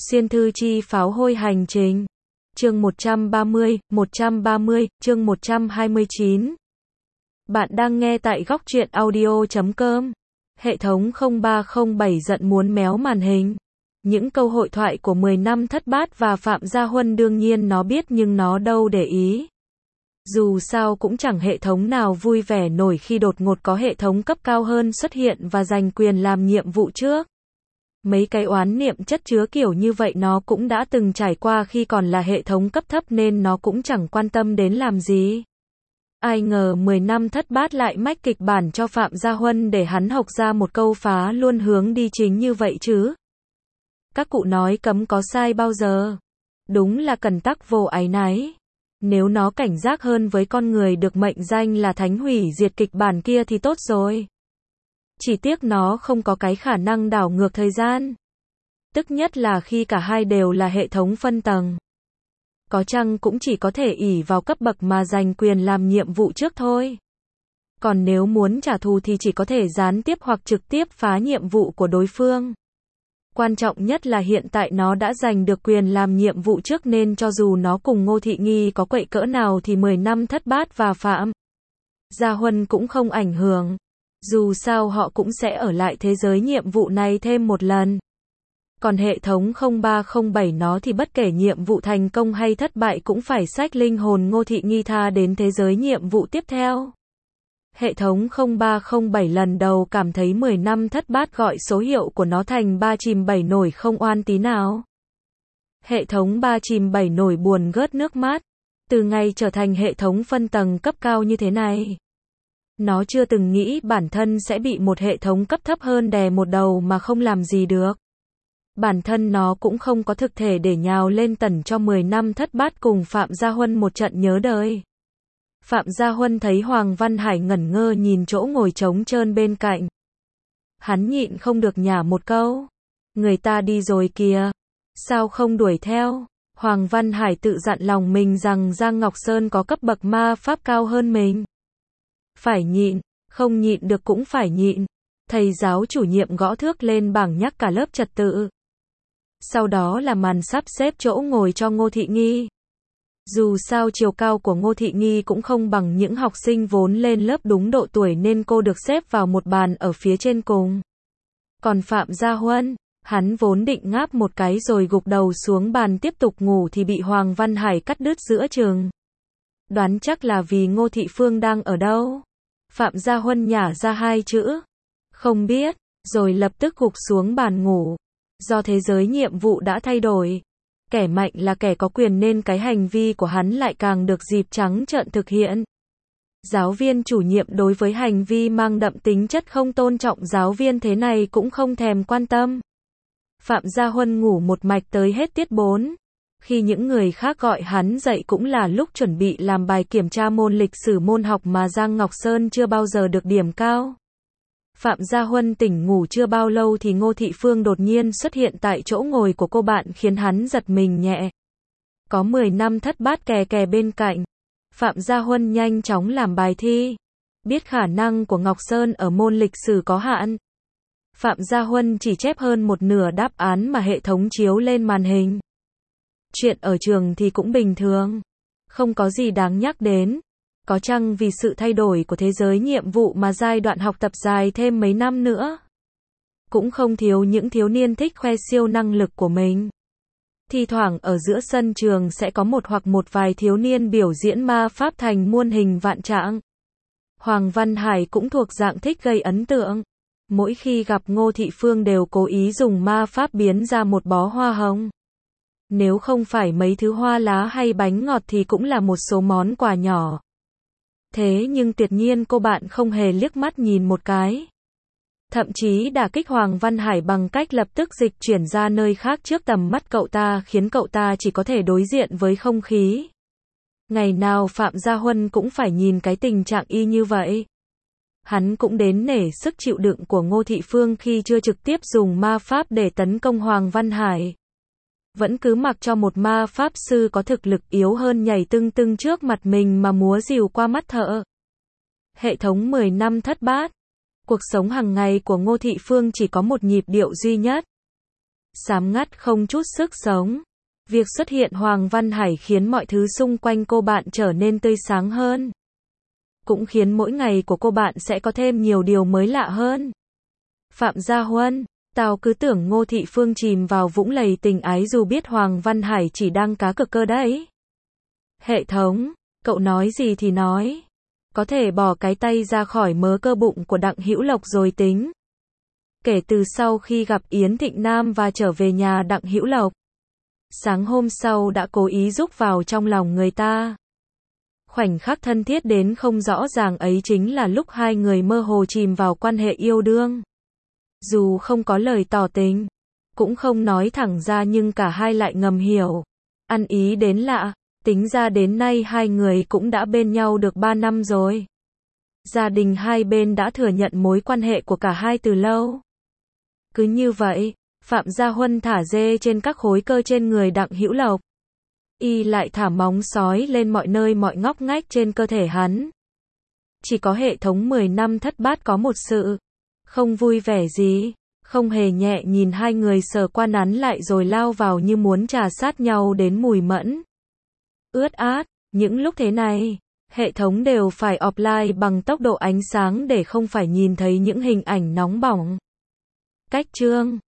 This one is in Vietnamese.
Xuyên thư chi pháo hôi hành trình. Chương 130, chương 129. Bạn đang nghe tại góc truyện audio.com. Hệ thống 0307 giận muốn méo màn hình. Những câu hội thoại của 10 năm thất bát và Phạm Gia Huân đương nhiên nó biết nhưng nó đâu để ý. Dù sao cũng chẳng hệ thống nào vui vẻ nổi khi đột ngột có hệ thống cấp cao hơn xuất hiện và giành quyền làm nhiệm vụ trước. Mấy cái oán niệm chất chứa kiểu như vậy nó cũng đã từng trải qua khi còn là hệ thống cấp thấp nên nó cũng chẳng quan tâm đến làm gì. Ai ngờ 10 năm thất bát lại mách kịch bản cho Phạm Gia Huân để hắn học ra một câu phá luôn hướng đi chính như vậy chứ. Các cụ nói cấm có sai bao giờ. Đúng là cần tắc vô áy náy. Nếu nó cảnh giác hơn với con người được mệnh danh là thánh hủy diệt kịch bản kia thì tốt rồi. Chỉ tiếc nó không có cái khả năng đảo ngược thời gian. Tức nhất là khi cả hai đều là hệ thống phân tầng. Có chăng cũng chỉ có thể ỷ vào cấp bậc mà giành quyền làm nhiệm vụ trước thôi. Còn nếu muốn trả thù thì chỉ có thể gián tiếp hoặc trực tiếp phá nhiệm vụ của đối phương. Quan trọng nhất là hiện tại nó đã giành được quyền làm nhiệm vụ trước nên cho dù nó cùng Ngô Thị Nghi có quậy cỡ nào thì 10 năm thất bát và Phạm Gia Huân cũng không ảnh hưởng. Dù sao họ cũng sẽ ở lại thế giới nhiệm vụ này thêm một lần. Còn hệ thống 0307 nó thì bất kể nhiệm vụ thành công hay thất bại cũng phải xách linh hồn Ngô Thị Nghi tha đến thế giới nhiệm vụ tiếp theo. Hệ thống 0307 lần đầu cảm thấy 10 năm thất bát gọi số hiệu của nó thành 3 chìm 7 nổi không oan tí nào. Hệ thống 3 chìm 7 nổi buồn gớt nước mắt. Từ ngày trở thành hệ thống phân tầng cấp cao như thế này. Nó chưa từng nghĩ bản thân sẽ bị một hệ thống cấp thấp hơn đè một đầu mà không làm gì được. Bản thân nó cũng không có thực thể để nhào lên tần cho 10 năm thất bát cùng Phạm Gia Huân một trận nhớ đời. Phạm Gia Huân thấy Hoàng Văn Hải ngẩn ngơ nhìn chỗ ngồi trống trơn bên cạnh. Hắn nhịn không được nhả một câu. Người ta đi rồi kìa. Sao không đuổi theo? Hoàng Văn Hải tự dặn lòng mình rằng Giang Ngọc Sơn có cấp bậc ma pháp cao hơn mình. Phải nhịn, không nhịn được cũng phải nhịn. Thầy giáo chủ nhiệm gõ thước lên bảng nhắc cả lớp trật tự. Sau đó là màn sắp xếp chỗ ngồi cho Ngô Thị Nghi. Dù sao chiều cao của Ngô Thị Nghi cũng không bằng những học sinh vốn lên lớp đúng độ tuổi nên cô được xếp vào một bàn ở phía trên cùng. Còn Phạm Gia Huân, hắn vốn định ngáp một cái rồi gục đầu xuống bàn tiếp tục ngủ thì bị Hoàng Văn Hải cắt đứt giữa chừng. Đoán chắc là vì Ngô Thị Phương đang ở đâu. Phạm Gia Huân nhả ra hai chữ. Không biết, rồi lập tức gục xuống bàn ngủ. Do thế giới nhiệm vụ đã thay đổi. Kẻ mạnh là kẻ có quyền nên cái hành vi của hắn lại càng được dịp trắng trợn thực hiện. Giáo viên chủ nhiệm đối với hành vi mang đậm tính chất không tôn trọng giáo viên thế này cũng không thèm quan tâm. Phạm Gia Huân ngủ một mạch tới hết tiết 4. Khi những người khác gọi hắn dậy cũng là lúc chuẩn bị làm bài kiểm tra môn lịch sử môn học mà Giang Ngọc Sơn chưa bao giờ được điểm cao. Phạm Gia Huân tỉnh ngủ chưa bao lâu thì Ngô Thị Phương đột nhiên xuất hiện tại chỗ ngồi của cô bạn khiến hắn giật mình nhẹ. Có 10 năm thất bát kè kè bên cạnh. Phạm Gia Huân nhanh chóng làm bài thi. Biết khả năng của Ngọc Sơn ở môn lịch sử có hạn. Phạm Gia Huân chỉ chép hơn một nửa đáp án mà hệ thống chiếu lên màn hình. Chuyện ở trường thì cũng bình thường. Không có gì đáng nhắc đến. Có chăng vì sự thay đổi của thế giới nhiệm vụ mà giai đoạn học tập dài thêm mấy năm nữa. Cũng không thiếu những thiếu niên thích khoe siêu năng lực của mình. Thi thoảng ở giữa sân trường sẽ có một hoặc một vài thiếu niên biểu diễn ma pháp thành muôn hình vạn trạng. Hoàng Văn Hải cũng thuộc dạng thích gây ấn tượng. Mỗi khi gặp Ngô Thị Phương đều cố ý dùng ma pháp biến ra một bó hoa hồng. Nếu không phải mấy thứ hoa lá hay bánh ngọt thì cũng là một số món quà nhỏ. Thế nhưng tuyệt nhiên cô bạn không hề liếc mắt nhìn một cái. Thậm chí đả kích Hoàng Văn Hải bằng cách lập tức dịch chuyển ra nơi khác trước tầm mắt cậu ta khiến cậu ta chỉ có thể đối diện với không khí. Ngày nào Phạm Gia Huân cũng phải nhìn cái tình trạng y như vậy. Hắn cũng đến nể sức chịu đựng của Ngô Thị Phương khi chưa trực tiếp dùng ma pháp để tấn công Hoàng Văn Hải. Vẫn cứ mặc cho một ma pháp sư có thực lực yếu hơn nhảy tưng tưng trước mặt mình mà múa rìu qua mắt thợ. Hệ thống 10 năm thất bát. Cuộc sống hàng ngày của Ngô Thị Phương chỉ có một nhịp điệu duy nhất. Xám ngắt không chút sức sống. Việc xuất hiện Hoàng Văn Hải khiến mọi thứ xung quanh cô bạn trở nên tươi sáng hơn. Cũng khiến mỗi ngày của cô bạn sẽ có thêm nhiều điều mới lạ hơn. Phạm Gia Huân, tao cứ tưởng Ngô Thị Phương chìm vào vũng lầy tình ái dù biết Hoàng Văn Hải chỉ đang cá cược cơ đấy. Hệ thống, cậu nói gì thì nói. Có thể bỏ cái tay ra khỏi mớ cơ bụng của Đặng Hữu Lộc rồi tính. Kể từ sau khi gặp Yến Thịnh Nam và trở về nhà Đặng Hữu Lộc, sáng hôm sau đã cố ý rúc vào trong lòng người ta. Khoảnh khắc thân thiết đến không rõ ràng ấy chính là lúc hai người mơ hồ chìm vào quan hệ yêu đương. Dù không có lời tỏ tình, cũng không nói thẳng ra nhưng cả hai lại ngầm hiểu. Ăn ý đến lạ, tính ra đến nay hai người cũng đã bên nhau được 3 năm rồi. Gia đình hai bên đã thừa nhận mối quan hệ của cả hai từ lâu. Cứ như vậy, Phạm Gia Huân thả dê trên các khối cơ trên người Đặng Hữu Lộc. Y lại thả móng sói lên mọi nơi mọi ngóc ngách trên cơ thể hắn. Chỉ có hệ thống 10 năm thất bát có một sự không vui vẻ gì, không hề nhẹ nhìn hai người sờ qua nắn lại rồi lao vào như muốn trà sát nhau đến mùi mẫn. Ướt át, những lúc thế này, hệ thống đều phải offline bằng tốc độ ánh sáng để không phải nhìn thấy những hình ảnh nóng bỏng. Cách chương